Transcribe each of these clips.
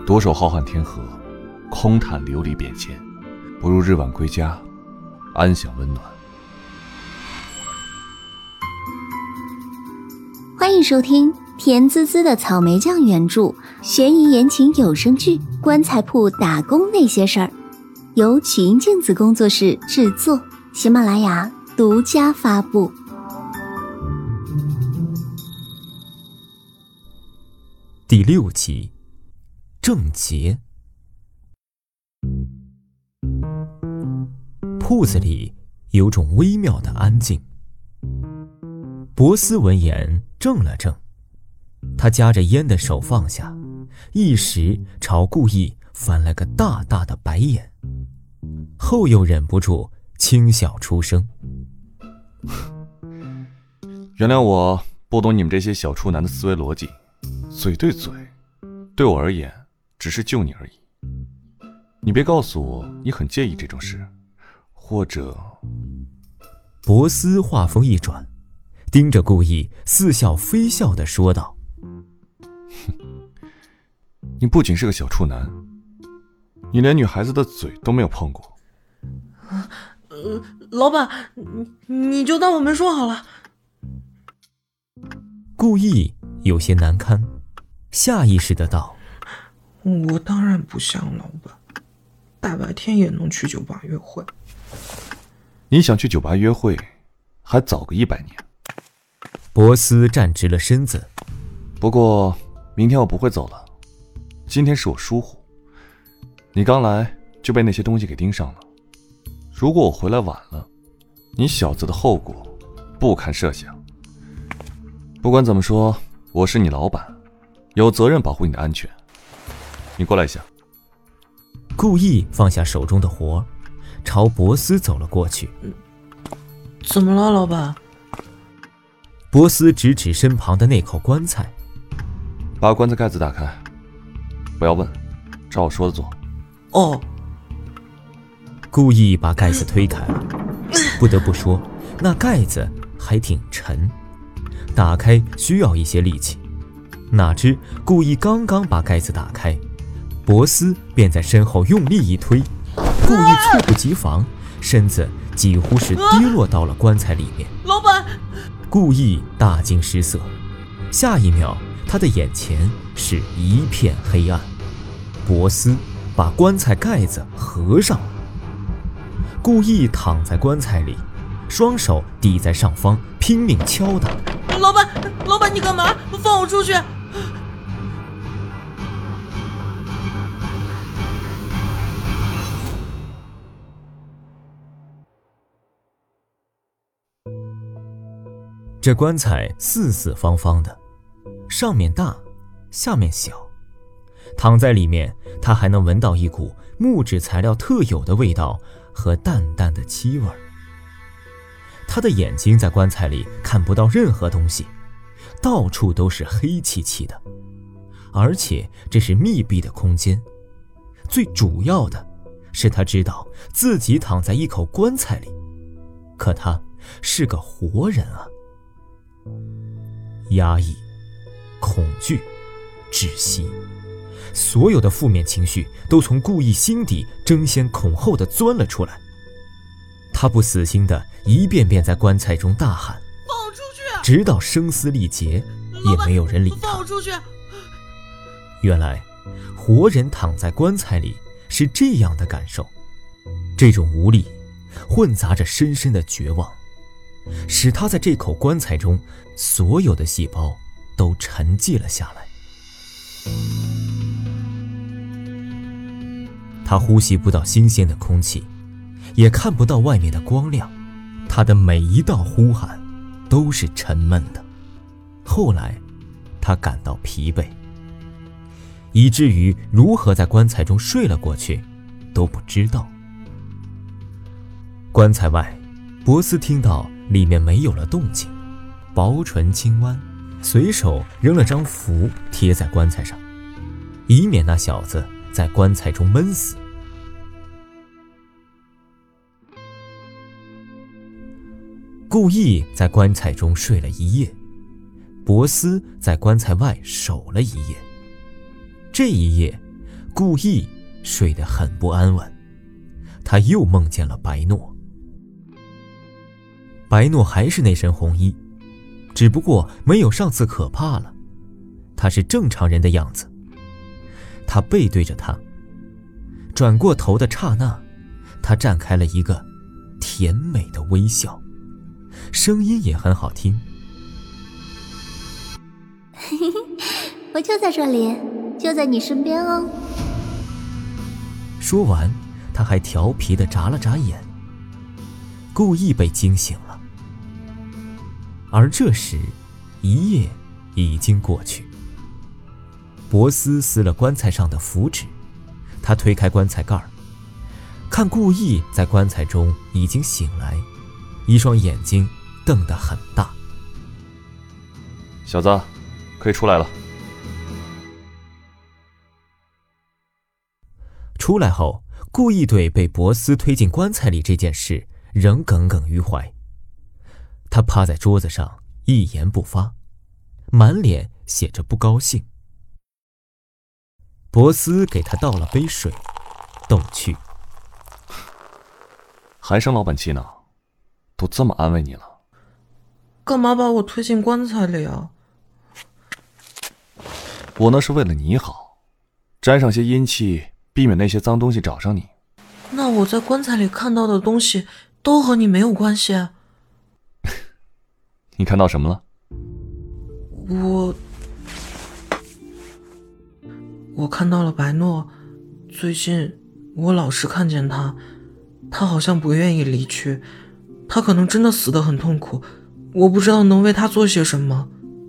独守浩瀚天河，空谈流离变迁，不如日晚归家，安享温暖。 欢迎收听甜滋滋的草莓酱原著悬疑言情有声剧《棺材铺打工那些事儿》，由曲音镜子工作室制作，喜马拉雅独家发布。 第6集，郑杰。铺子里有种微妙的安静。博斯闻言怔了怔，他夹着烟的手放下，一时朝顾意翻了个大大的白眼，后又忍不住轻笑出声： 原谅我不懂你们这些小处男的思维逻辑，嘴对嘴，对我而言只是救你而已。你别告诉我你很介意这种事，或者…… 博斯话锋一转，盯着顾意似笑非笑地说道： 你不仅是个小处男，你连女孩子的嘴都没有碰过。 老板，你就当我没说好了。 顾意有些难堪，下意识的道： 我当然不像老板，大白天也能去酒吧约会。 你想去酒吧约会，还早个100年。 博斯站直了身子。 不过明天我不会走了，今天是我疏忽，你刚来就被那些东西给盯上了。如果我回来晚了，你小子的后果不堪设想。不管怎么说，我是你老板，有责任保护你的安全。你过来一下。 顾意放下手中的活，朝博斯走了过去。 怎么了，老板？ 博斯指指身旁的那口棺材， 把棺材盖子打开，不要问，照我说的做。 哦。 顾意把盖子推开了，不得不说，那盖子还挺沉，打开需要一些力气。哪知顾意刚刚把盖子打开，博斯便在身后用力一推，顾意猝不及防，身子几乎是跌落到了棺材里面。 老板！ 顾意大惊失色，下一秒他的眼前是一片黑暗。博斯把棺材盖子合上，顾意躺在棺材里，双手抵在上方，拼命敲打。 老板，你干嘛？放我出去！ 这棺材四四方方的，上面大，下面小。躺在里面，他还能闻到一股木质材料特有的味道和淡淡的气味。他的眼睛在棺材里看不到任何东西，到处都是黑漆漆的，而且这是密闭的空间。最主要的是，他知道自己躺在一口棺材里，可他是个活人啊。压抑、恐惧、窒息，所有的负面情绪都从顾意心底争先恐后地钻了出来。他不死心地一遍遍在棺材中大喊： 放我出去！ 直到声嘶力竭，也没有人理他。 放我出去！ 原来活人躺在棺材里是这样的感受，这种无力混杂着深深的绝望，使他在这口棺材中所有的细胞都沉寂了下来。他呼吸不到新鲜的空气，也看不到外面的光亮，他的每一道呼喊都是沉闷的。后来他感到疲惫，以至于如何在棺材中睡了过去都不知道。棺材外，博斯听到里面没有了动静，薄唇轻弯，随手扔了张符贴在棺材上，以免那小子在棺材中闷死。顾意在棺材中睡了一夜，博斯在棺材外守了一夜。这一夜， 顾意睡得很不安稳，他又梦见了白诺。白诺还是那身红衣，只不过没有上次可怕了，他是正常人的样子。他背对着他，转过头的刹那，他绽开了一个甜美的微笑，声音也很好听。 我就在这里，就在你身边哦。 说完，他还调皮地眨了眨眼。顾意被惊醒了。而这时，一夜已经过去。博斯撕了棺材上的符纸，他推开棺材盖儿，看顾意在棺材中已经醒来，一双眼睛瞪得很大。 小子，可以出来了。 出来后，顾意对被博斯推进棺材里这件事仍耿耿于怀。他趴在桌子上一言不发，满脸写着不高兴。博斯给他倒了杯水，逗趣： 还生老板气呢？都这么安慰你了， 干嘛把我推进棺材里啊？ 我那是为了你好，沾上些阴气，避免那些脏东西找上你。 那我在棺材里看到的东西都和你没有关系啊？ 你看到什么了？ 我看到了白诺，最近我老是看见他好像不愿意离去，他可能真的死得很痛苦，我不知道能为他做些什么。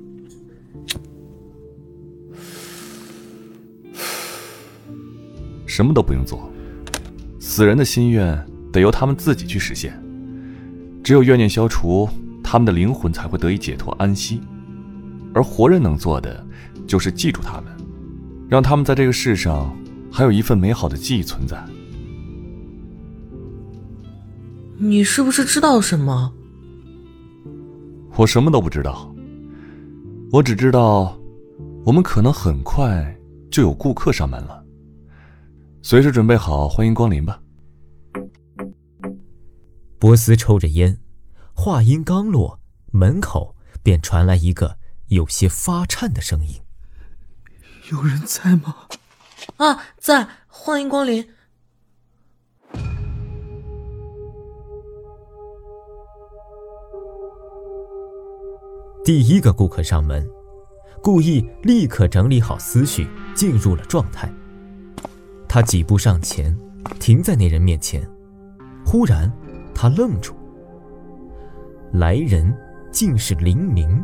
什么都不用做，死人的心愿得由他们自己去实现，只有怨念消除，他们的灵魂才会得以解脱安息，而活人能做的就是记住他们，让他们在这个世上还有一份美好的记忆存在。 你是不是知道什么？ 我什么都不知道，我只知道我们可能很快就有顾客上门了，随时准备好欢迎光临吧。 博斯抽着烟，话音刚落，门口便传来一个有些发颤的声音： 有人在吗？啊，在，欢迎光临。 第一个顾客上门，顾意立刻整理好思绪，进入了状态。他几步上前，停在那人面前，忽然他愣住，来人竟是林明，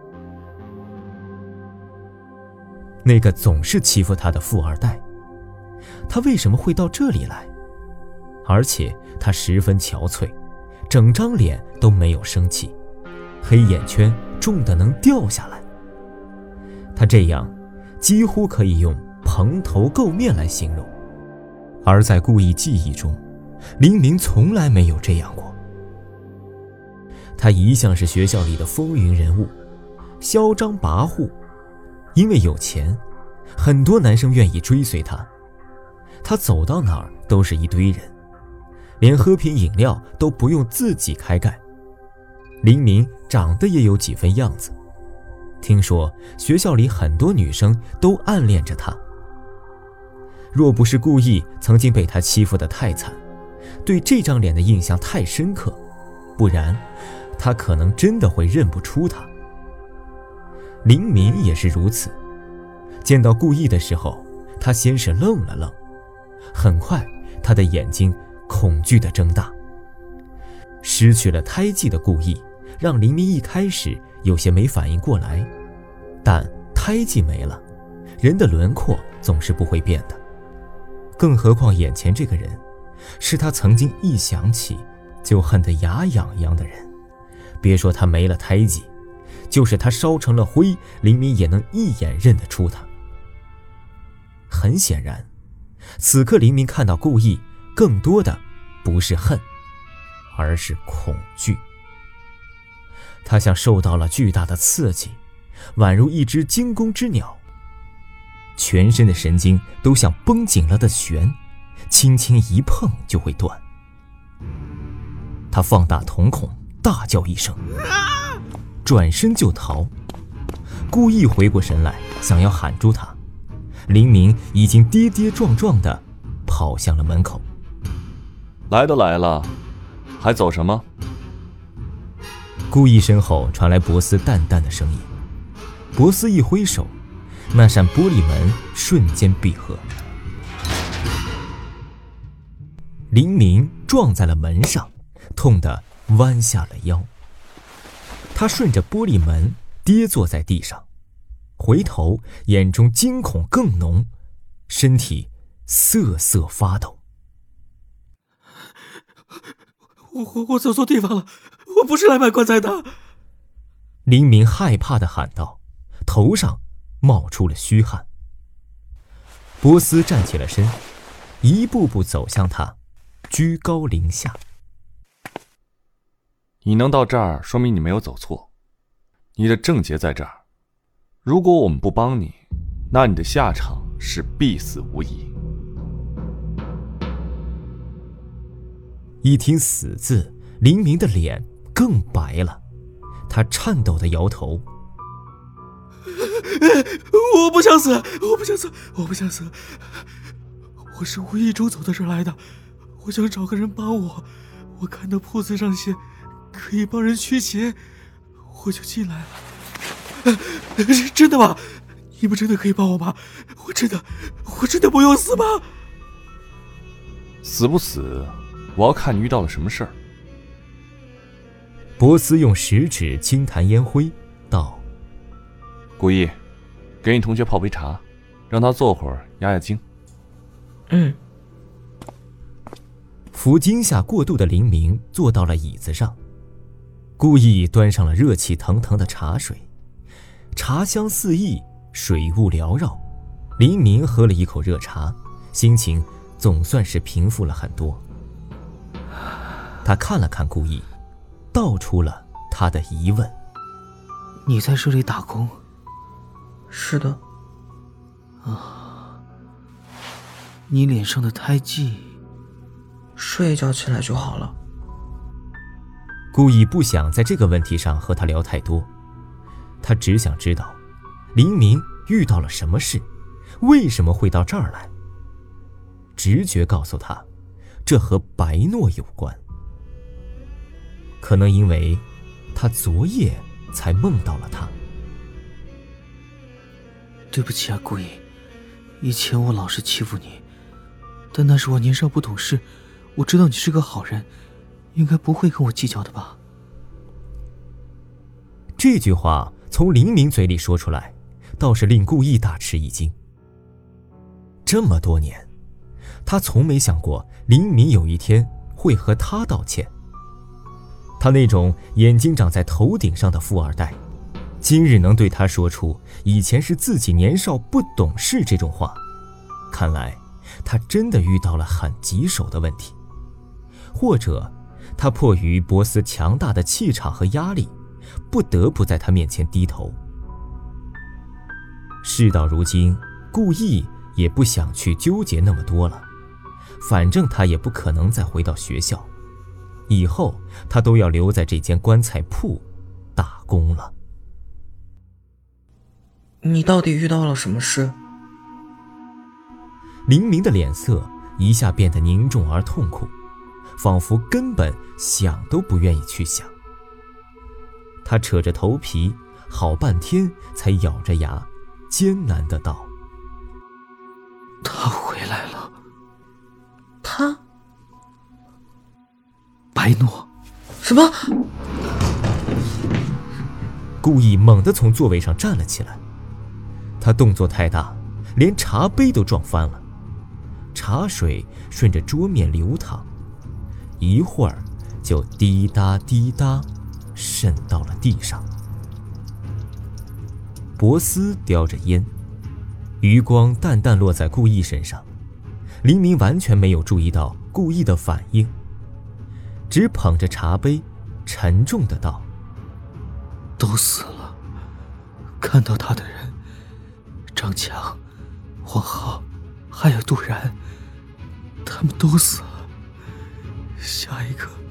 那个总是欺负他的富二代。他为什么会到这里来？而且他十分憔悴，整张脸都没有生气，黑眼圈重得能掉下来。他这样几乎可以用蓬头垢面来形容，而在顾意记忆中，林明从来没有这样过。他一向是学校里的风云人物，嚣张跋扈，因为有钱，很多男生愿意追随他。他走到哪儿都是一堆人，连喝瓶饮料都不用自己开盖。林明长得也有几分样子，听说学校里很多女生都暗恋着他。若不是故意曾经被他欺负得太惨，对这张脸的印象太深刻，不然他可能真的会认不出他。林明也是如此，见到顾意的时候，他先是愣了愣，很快他的眼睛恐惧地睁大。失去了胎记的顾意让林明一开始有些没反应过来，但胎记没了，人的轮廓总是不会变的。更何况眼前这个人是他曾经一想起就恨得牙痒痒的人，别说他没了胎记，就是他烧成了灰，林明也能一眼认得出他。很显然，此刻林明看到顾意更多的不是恨，而是恐惧。他像受到了巨大的刺激，宛如一只惊弓之鸟。 全身的神经都像绷紧了的弦，轻轻一碰就会断。他放大瞳孔，大叫一声，转身就逃，故意回过神来，想要喊住他。林明已经跌跌撞撞地跑向了门口。 来都来了，还走什么？ 顾意身后传来博斯淡淡的声音。博斯一挥手，那扇玻璃门瞬间闭合。林明撞在了门上，痛得弯下了腰。他顺着玻璃门跌坐在地上，回头眼中惊恐更浓，身体瑟瑟发抖。 我走错地方了，我不是来买棺材的。 林明害怕地喊道，头上冒出了虚汗。波斯站起了身，一步步走向他，居高临下。 你能到这儿，说明你没有走错。你的症结在这儿。如果我们不帮你，那你的下场是必死无疑。 一听死字，林明的脸更白了，他颤抖地摇头。 我不想死，我不想死，我不想死。我是无意中走到这儿来的，我想找个人帮我。我看到铺子上写可以帮人驱邪，我就进来了。真的吗？你们真的可以帮我吗？我真的不用死吗？ 死不死，我要看你遇到了什么事儿。 波斯用食指轻弹烟灰，道： 顾意，给你同学泡杯茶，让他坐会儿压压惊。 服惊吓过度的林明坐到了椅子上，故意端上了热气腾腾的茶水，茶香四溢，水雾缭绕。林明喝了一口热茶，心情总算是平复了很多。他看了看顾意，道出了他的疑问： 你在这里打工？ 是的。 你脸上的胎记， 睡一觉起来就好了。 顾意不想在这个问题上和他聊太多，他只想知道林明遇到了什么事，为什么会到这儿来。直觉告诉他，这和白诺有关。可能因为他昨夜才梦到了他。 对不起啊，顾意，以前我老是欺负你，但那是我年少不懂事，我知道你是个好人，应该不会跟我计较的吧。 这句话从林明嘴里说出来，倒是令顾意大吃一惊。这么多年，他从没想过林明有一天会和他道歉。他那种眼睛长在头顶上的富二代，今日能对他说出以前是自己年少不懂事这种话，看来他真的遇到了很棘手的问题，或者他迫于波斯强大的气场和压力，不得不在他面前低头。事到如今，顾意也不想去纠结那么多了，反正他也不可能再回到学校，以后他都要留在这间棺材铺打工了。 你到底遇到了什么事？ 林明的脸色一下变得凝重而痛苦，仿佛根本想都不愿意去想。他扯着头皮，好半天才咬着牙，艰难地道： 他回来了。 他？ 白诺。 什么？ 顾意猛地从座位上站了起来，他动作太大，连茶杯都撞翻了，茶水顺着桌面流淌，一会儿就滴答滴答渗到了地上。博斯叼着烟，余光淡淡落在顾意身上，林明完全没有注意到顾意的反应，只捧着茶杯沉重的道： 都死了，看到他的人，张强、 黄浩还有杜然，他们都死了。下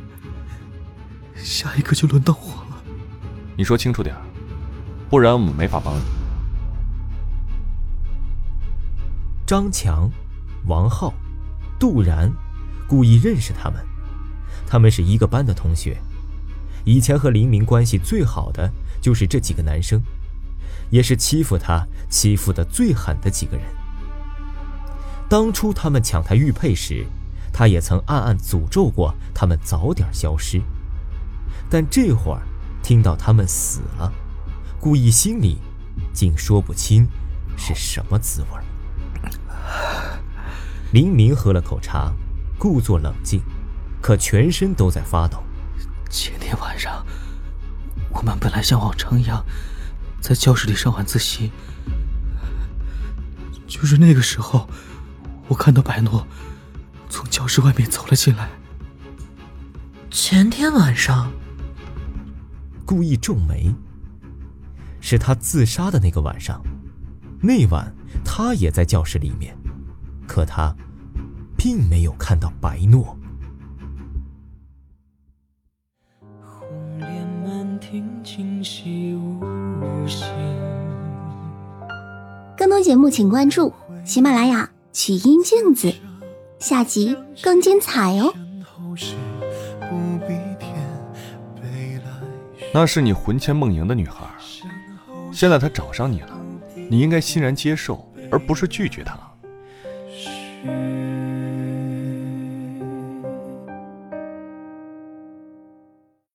一个就轮到我了。 你说清楚点，不然我们没法帮你。 张强、王浩、杜然，故意认识他们，他们是一个班的同学。以前和林明关系最好的就是这几个男生，也是欺负他欺负得最狠的几个人。当初他们抢他玉佩时，他也曾暗暗诅咒过他们早点消失。但这会儿听到他们死了，顾意心里竟说不清是什么滋味。林明喝了口茶，故作冷静，可全身都在发抖。 前天晚上，我们本来像往常一样在教室里上晚自习，就是那个时候，我看到白诺从教室外面走了进来。 前天晚上？ 故意皱眉。是他自杀的那个晚上，那晚他也在教室里面，可他并没有看到白诺。 更多节目请关注喜马拉雅曲音镜子，下集更精彩哦。 那是你魂牵梦萦的女孩，现在她找上你了，你应该欣然接受，而不是拒绝她。